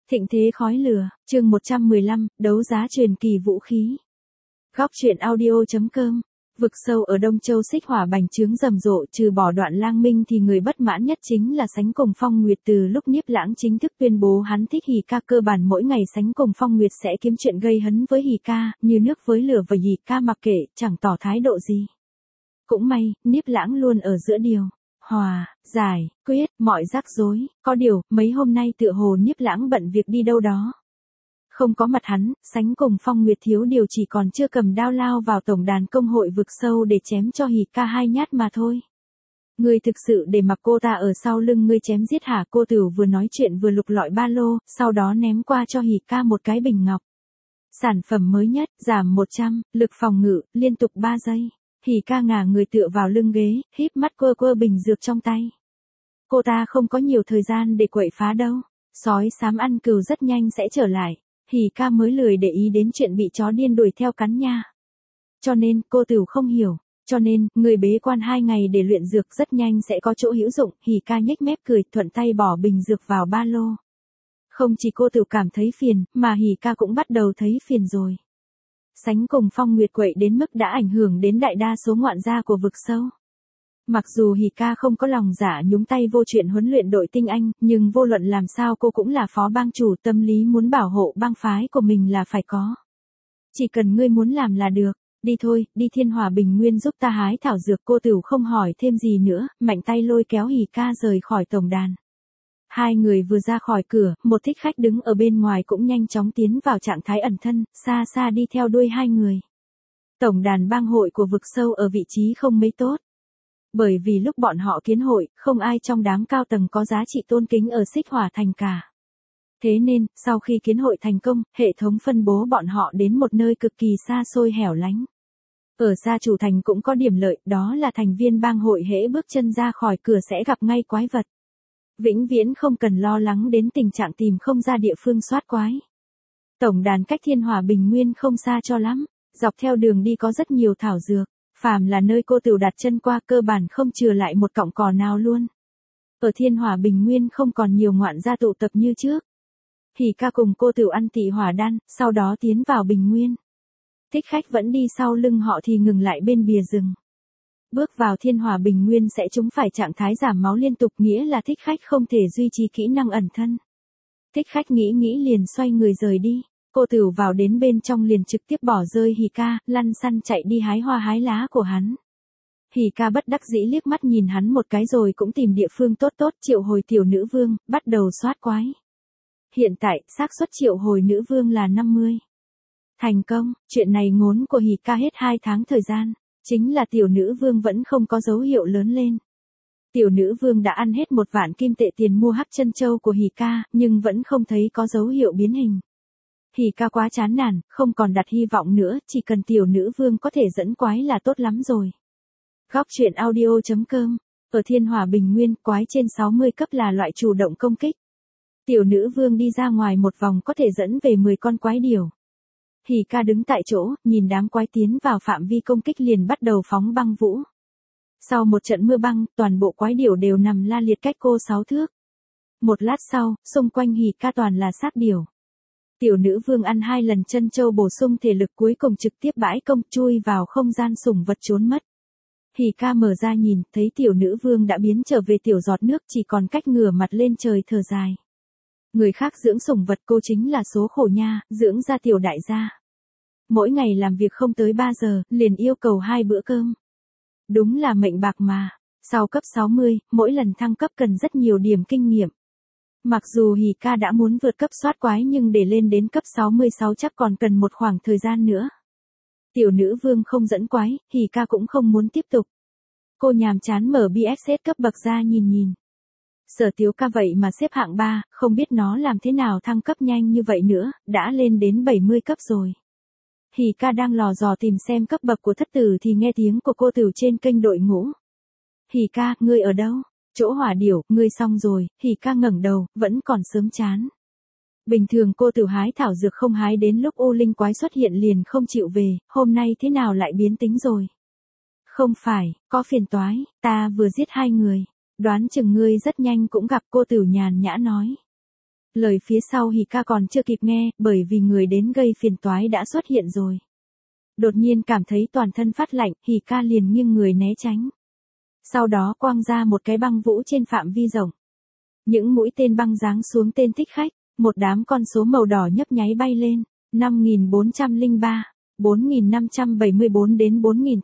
Thịnh thế khói lửa, chương 115, đấu giá truyền kỳ vũ khí. Góc truyện audio.com. Vực sâu ở Đông Châu xích hỏa bành trướng rầm rộ, trừ bỏ Đoạn Lang Minh thì người bất mãn nhất chính là Sánh Cùng Phong Nguyệt. Từ lúc Niếp Lãng chính thức tuyên bố hắn thích Hỉ Ca, cơ bản mỗi ngày Sánh Cùng Phong Nguyệt sẽ kiếm chuyện gây hấn với Hỉ Ca, như nước với lửa, và Hỉ Ca mặc kệ, chẳng tỏ thái độ gì. Cũng may, Niếp Lãng luôn ở giữa điều hòa, giải quyết mọi rắc rối, có điều, mấy hôm nay tựa hồ Niếp Lãng bận việc đi đâu đó. Không có mặt hắn, Sánh Cùng Phong Nguyệt thiếu điều chỉ còn chưa cầm đao lao vào tổng đàn công hội vực sâu để chém cho Hỉ Ca 2 nhát mà thôi. Ngươi thực sự để mặc cô ta ở sau lưng ngươi chém giết hả? Cô Tửu vừa nói chuyện vừa lục lọi ba lô, sau đó ném qua cho Hỉ Ca một cái bình ngọc. Sản phẩm mới nhất, giảm 100, lực phòng ngự, liên tục 3 giây. Hỉ Ca ngả người tựa vào lưng ghế, híp mắt quơ quơ bình dược trong tay. Cô ta không có nhiều thời gian để quậy phá đâu. Sói xám ăn cừu rất nhanh sẽ trở lại. Hỉ Ca mới lười để ý đến chuyện bị chó điên đuổi theo cắn nha. Cho nên, cô Tửu không hiểu. Cho nên, người bế quan 2 ngày để luyện dược rất nhanh sẽ có chỗ hữu dụng. Hỉ Ca nhếch mép cười, thuận tay bỏ bình dược vào ba lô. Không chỉ cô Tửu cảm thấy phiền, mà Hỉ Ca cũng bắt đầu thấy phiền rồi. Sánh Cùng Phong Nguyệt quậy đến mức đã ảnh hưởng đến đại đa số ngoạn gia của vực sâu. Mặc dù Hỉ Ca không có lòng dạ nhúng tay vô chuyện huấn luyện đội tinh anh, nhưng vô luận làm sao cô cũng là phó bang chủ, tâm lý muốn bảo hộ bang phái của mình là phải có. Chỉ cần ngươi muốn làm là được, đi thôi, đi Thiên Hỏa Bình Nguyên giúp ta hái thảo dược. Cô Tửu không hỏi thêm gì nữa, mạnh tay lôi kéo Hỉ Ca rời khỏi tổng đàn. Hai người vừa ra khỏi cửa, một thích khách đứng ở bên ngoài cũng nhanh chóng tiến vào trạng thái ẩn thân, xa xa đi theo đuôi hai người. Tổng đàn bang hội của vực sâu ở vị trí không mấy tốt. Bởi vì lúc bọn họ kiến hội, không ai trong đám cao tầng có giá trị tôn kính ở xích hỏa thành cả. Thế nên, sau khi kiến hội thành công, hệ thống phân bố bọn họ đến một nơi cực kỳ xa xôi hẻo lánh. Ở xa chủ thành cũng có điểm lợi, đó là thành viên bang hội hễ bước chân ra khỏi cửa sẽ gặp ngay quái vật. Vĩnh viễn không cần lo lắng đến tình trạng tìm không ra địa phương soát quái. Tổng đàn cách Thiên Hỏa Bình Nguyên không xa cho lắm, dọc theo đường đi có rất nhiều thảo dược, phàm là nơi cô Tửu đặt chân qua cơ bản không chừa lại một cọng cỏ nào luôn. Ở Thiên Hỏa Bình Nguyên không còn nhiều ngoạn gia tụ tập như trước. Hỉ Ca cùng cô Tửu ăn tị hỏa đan, sau đó tiến vào Bình Nguyên. Thích khách vẫn đi sau lưng họ thì ngừng lại bên bìa rừng. Bước vào Thiên Hỏa Bình Nguyên sẽ trúng phải trạng thái giảm máu liên tục, nghĩa là thích khách không thể duy trì kỹ năng ẩn thân. Thích khách nghĩ liền xoay người rời đi. Cô Tửu vào đến bên trong liền trực tiếp bỏ rơi Hỉ Ca, lăn xăn chạy đi hái hoa hái lá của hắn. Hỉ Ca bất đắc dĩ liếc mắt nhìn hắn một cái rồi cũng tìm địa phương tốt triệu hồi tiểu nữ vương, bắt đầu soát quái. Hiện tại, xác suất triệu hồi nữ vương là 50. Thành công, chuyện này ngốn của Hỉ Ca hết 2 tháng thời gian. Chính là tiểu nữ vương vẫn không có dấu hiệu lớn lên. Tiểu nữ vương đã ăn hết 1 vạn kim tệ tiền mua hắc chân châu của Hỉ Ca, nhưng vẫn không thấy có dấu hiệu biến hình. Hỉ Ca quá chán nản, không còn đặt hy vọng nữa, chỉ cần tiểu nữ vương có thể dẫn quái là tốt lắm rồi. Góc truyện audio.com. Ở Thiên Hỏa Bình Nguyên, quái trên 60 cấp là loại chủ động công kích. Tiểu nữ vương đi ra ngoài một vòng có thể dẫn về 10 con quái điểu. Hỉ Ca đứng tại chỗ, nhìn đám quái tiến vào phạm vi công kích liền bắt đầu phóng băng vũ. Sau một trận mưa băng, toàn bộ quái điểu đều nằm la liệt cách cô 6 thước. Một lát sau, xung quanh Hỉ Ca toàn là xác điểu. Tiểu nữ vương ăn 2 lần chân châu bổ sung thể lực, cuối cùng trực tiếp bãi công chui vào không gian sủng vật trốn mất. Hỉ Ca mở ra nhìn, thấy tiểu nữ vương đã biến trở về tiểu giọt nước, chỉ còn cách ngửa mặt lên trời thở dài. Người khác dưỡng sủng vật, cô chính là số khổ nha, dưỡng ra tiểu đại gia. Mỗi ngày làm việc không tới 3 giờ, liền yêu cầu 2 bữa cơm. Đúng là mệnh bạc mà. Sau cấp 60, mỗi lần thăng cấp cần rất nhiều điểm kinh nghiệm. Mặc dù Hỉ Ca đã muốn vượt cấp soát quái nhưng để lên đến cấp 66 chắc còn cần một khoảng thời gian nữa. Tiểu nữ vương không dẫn quái, Hỉ Ca cũng không muốn tiếp tục. Cô nhàm chán mở BSS cấp bậc ra nhìn. Sở Tiếu Ca vậy mà xếp hạng 3, không biết nó làm thế nào thăng cấp nhanh như vậy nữa, đã lên đến 70 cấp rồi. Hỉ Ca đang lò dò tìm xem cấp bậc của thất tử thì nghe tiếng của cô Tửu trên kênh đội ngũ. Hỉ Ca, ngươi ở đâu? Chỗ hỏa điểu, ngươi xong rồi. Hỉ Ca ngẩng đầu, vẫn còn sớm chán. Bình thường cô Tửu hái thảo dược không hái đến lúc ô linh quái xuất hiện liền không chịu về, hôm nay thế nào lại biến tính rồi? Không phải, có phiền toái, ta vừa giết 2 người. Đoán chừng ngươi rất nhanh cũng gặp, cô Tửu nhàn nhã nói. Lời phía sau Hỉ ca còn chưa kịp nghe, bởi vì người đến gây phiền toái đã xuất hiện rồi. Đột nhiên cảm thấy toàn thân phát lạnh, Hỉ ca liền nghiêng người né tránh. Sau đó quăng ra một cái băng vũ trên phạm vi rộng. Những mũi tên băng giáng xuống tên thích khách, một đám con số màu đỏ nhấp nháy bay lên, 5403, 4574 đến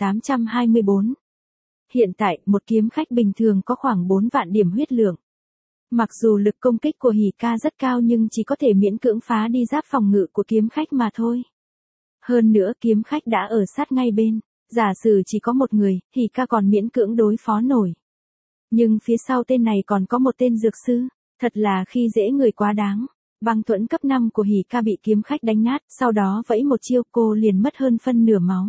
4824. Hiện tại, một kiếm khách bình thường có khoảng 4 vạn điểm huyết lượng. Mặc dù lực công kích của Hỉ ca rất cao nhưng chỉ có thể miễn cưỡng phá đi giáp phòng ngự của kiếm khách mà thôi. Hơn nữa kiếm khách đã ở sát ngay bên, giả sử chỉ có một người, Hỉ ca còn miễn cưỡng đối phó nổi. Nhưng phía sau tên này còn có một tên dược sư, thật là khi dễ người quá đáng. Băng thuẫn cấp 5 của Hỉ ca bị kiếm khách đánh nát, sau đó vẫy một chiêu cô liền mất hơn phân nửa máu.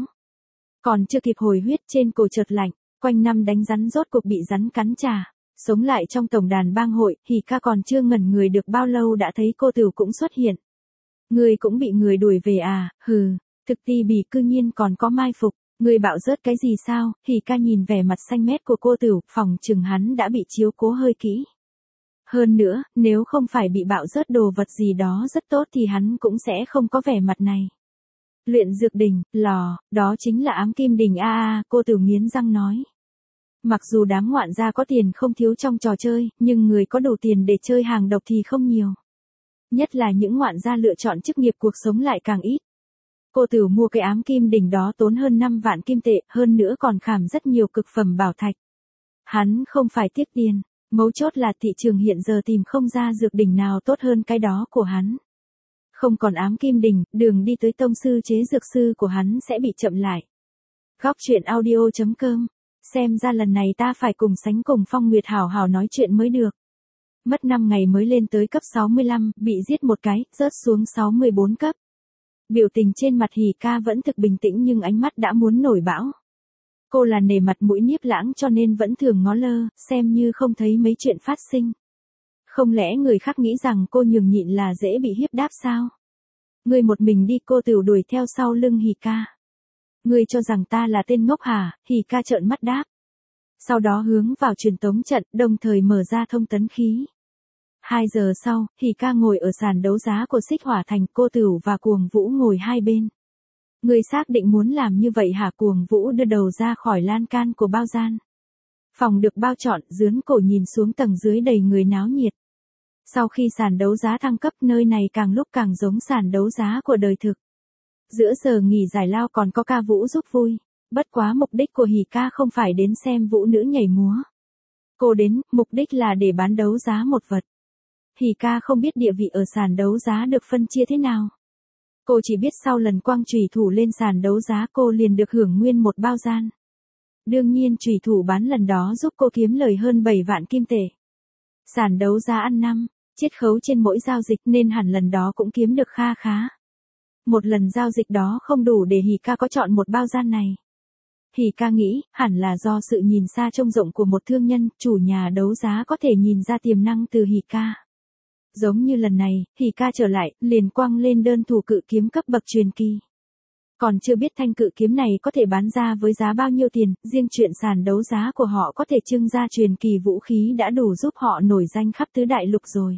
Còn chưa kịp hồi huyết trên cổ chợt lạnh, quanh năm đánh rắn rốt cuộc bị rắn cắn trả. Sống lại trong tổng đàn bang hội, Hỉ ca còn chưa ngẩn người được bao lâu đã thấy cô Tửu cũng xuất hiện. Người cũng bị người đuổi về à, hừ, thực ti bỉ cư nhiên còn có mai phục, người bạo rớt cái gì sao, Hỉ ca nhìn vẻ mặt xanh mét của cô Tửu, phòng chừng hắn đã bị chiếu cố hơi kỹ. Hơn nữa, nếu không phải bị bạo rớt đồ vật gì đó rất tốt thì hắn cũng sẽ không có vẻ mặt này. Luyện dược đỉnh, lò, đó chính là ám kim đỉnh a, cô Tửu nghiến răng nói. Mặc dù đám ngoạn gia có tiền không thiếu trong trò chơi, nhưng người có đủ tiền để chơi hàng độc thì không nhiều. Nhất là những ngoạn gia lựa chọn chức nghiệp cuộc sống lại càng ít. Cô Tửu mua cái ám kim đỉnh đó tốn hơn 5 vạn kim tệ, hơn nữa còn khảm rất nhiều cực phẩm bảo thạch. Hắn không phải tiếc tiền, mấu chốt là thị trường hiện giờ tìm không ra dược đỉnh nào tốt hơn cái đó của hắn. Không còn ám kim đỉnh, đường đi tới tông sư chế dược sư của hắn sẽ bị chậm lại. Góc truyện audio.com. Xem ra lần này ta phải cùng sánh cùng Phong Nguyệt hảo hảo nói chuyện mới được. Mất 5 ngày mới lên tới cấp 65, bị giết một cái, rớt xuống 64 cấp. Biểu tình trên mặt Hỉ ca vẫn thực bình tĩnh nhưng ánh mắt đã muốn nổi bão. Cô là nể mặt mũi Niếp Lãng cho nên vẫn thường ngó lơ, xem như không thấy mấy chuyện phát sinh. Không lẽ người khác nghĩ rằng cô nhường nhịn là dễ bị hiếp đáp sao? Người một mình đi, cô Tửu đuổi theo sau lưng Hỉ ca. Ngươi cho rằng ta là tên ngốc hả? Hỉ ca trợn mắt đáp. Sau đó hướng vào truyền tống trận, đồng thời mở ra thông tấn khí. 2 giờ sau, Hỉ ca ngồi ở sàn đấu giá của Xích Hỏa Thành, cô Tửu và Cuồng Vũ ngồi hai bên. Ngươi xác định muốn làm như vậy hả? Cuồng Vũ đưa đầu ra khỏi lan can của bao gian. Phòng được bao trọn, dướn cổ nhìn xuống tầng dưới đầy người náo nhiệt. Sau khi sàn đấu giá thăng cấp, nơi này càng lúc càng giống sàn đấu giá của đời thực. Giữa giờ nghỉ giải lao còn có ca vũ giúp vui. Bất quá mục đích của Hỉ ca không phải đến xem vũ nữ nhảy múa. Cô đến, mục đích là để bán đấu giá một vật. Hỉ ca không biết địa vị ở sàn đấu giá được phân chia thế nào. Cô chỉ biết sau lần quăng chùy thủ lên sàn đấu giá cô liền được hưởng nguyên một bao gian. Đương nhiên chùy thủ bán lần đó giúp cô kiếm lời hơn 7 vạn kim tệ. Sàn đấu giá ăn năm, chiết khấu trên mỗi giao dịch nên hẳn lần đó cũng kiếm được kha khá. Một lần giao dịch đó không đủ để Hỉ ca có chọn một bao gian này. Hỉ ca nghĩ, hẳn là do sự nhìn xa trông rộng của một thương nhân, chủ nhà đấu giá có thể nhìn ra tiềm năng từ Hỉ ca. Giống như lần này, Hỉ ca trở lại, liền quăng lên đơn thủ cự kiếm cấp bậc truyền kỳ. Còn chưa biết thanh cự kiếm này có thể bán ra với giá bao nhiêu tiền, riêng chuyện sàn đấu giá của họ có thể trưng ra truyền kỳ vũ khí đã đủ giúp họ nổi danh khắp tứ đại lục rồi.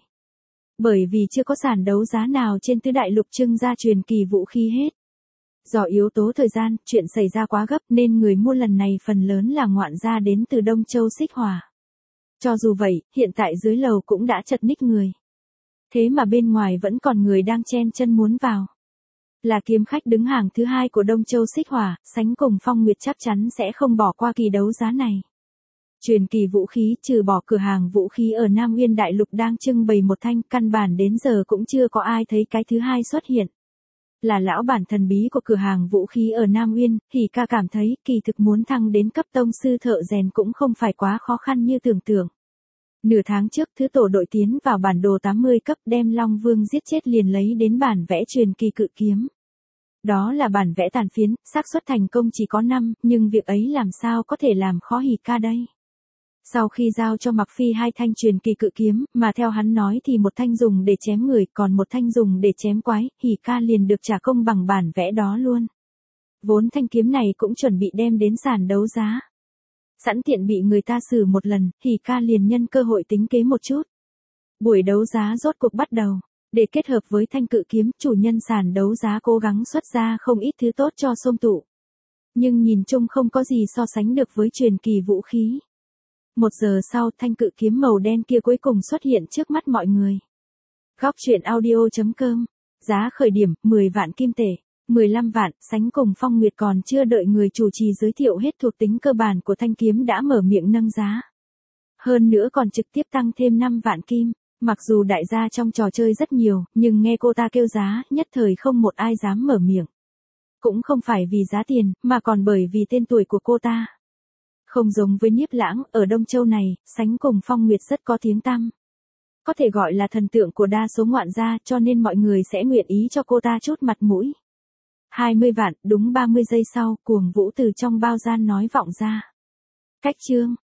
Bởi vì chưa có sàn đấu giá nào trên tứ đại lục trưng ra truyền kỳ vũ khí hết. Do yếu tố thời gian, chuyện xảy ra quá gấp nên người mua lần này phần lớn là ngoạn gia đến từ Đông Châu Xích Hỏa. Cho dù vậy, hiện tại dưới lầu cũng đã chật ních người. Thế mà bên ngoài vẫn còn người đang chen chân muốn vào. Là kiếm khách đứng hàng thứ 2 của Đông Châu Xích Hỏa, sánh cùng Phong Nguyệt chắc chắn sẽ không bỏ qua kỳ đấu giá này. Truyền kỳ vũ khí, trừ bỏ cửa hàng vũ khí ở Nam Nguyên Đại Lục đang trưng bày một thanh, căn bản đến giờ cũng chưa có ai thấy cái thứ hai xuất hiện. Là lão bản thần bí của cửa hàng vũ khí ở Nam Nguyên, Hỉ ca cảm thấy kỳ thực muốn thăng đến cấp tông sư thợ rèn cũng không phải quá khó khăn như tưởng tượng. Nửa tháng trước thứ tổ đội tiến vào bản đồ 80 cấp đem Long Vương giết chết liền lấy đến bản vẽ truyền kỳ cự kiếm. Đó là bản vẽ tàn phiến, xác suất thành công chỉ có 5, nhưng việc ấy làm sao có thể làm khó Hỉ ca đây. Sau khi giao cho Mặc Phi 2 thanh truyền kỳ cự kiếm, mà theo hắn nói thì một thanh dùng để chém người, còn một thanh dùng để chém quái, Hỉ ca liền được trả công bằng bản vẽ đó luôn. Vốn thanh kiếm này cũng chuẩn bị đem đến sàn đấu giá. Sẵn tiện bị người ta xử một lần, Hỉ ca liền nhân cơ hội tính kế một chút. Buổi đấu giá rốt cuộc bắt đầu. Để kết hợp với thanh cự kiếm, chủ nhân sàn đấu giá cố gắng xuất ra không ít thứ tốt cho Song Tụ. Nhưng nhìn chung không có gì so sánh được với truyền kỳ vũ khí. 1 giờ sau, thanh cự kiếm màu đen kia cuối cùng xuất hiện trước mắt mọi người. Góc truyện audio.com. Giá khởi điểm 10 vạn kim tệ, 15 vạn, sánh cùng Phong Nguyệt còn chưa đợi người chủ trì giới thiệu hết thuộc tính cơ bản của thanh kiếm đã mở miệng nâng giá. Hơn nữa còn trực tiếp tăng thêm 5 vạn kim. Mặc dù đại gia trong trò chơi rất nhiều, nhưng nghe cô ta kêu giá, nhất thời không một ai dám mở miệng. Cũng không phải vì giá tiền, mà còn bởi vì tên tuổi của cô ta. Không giống với Niếp Lãng, ở Đông Châu này, sánh cùng Phong Nguyệt rất có tiếng tăm. Có thể gọi là thần tượng của đa số ngoạn gia, cho nên mọi người sẽ nguyện ý cho cô ta chút mặt mũi. 20 vạn, đúng 30 giây sau, Cuồng Vũ từ trong bao gian nói vọng ra. Cách chương.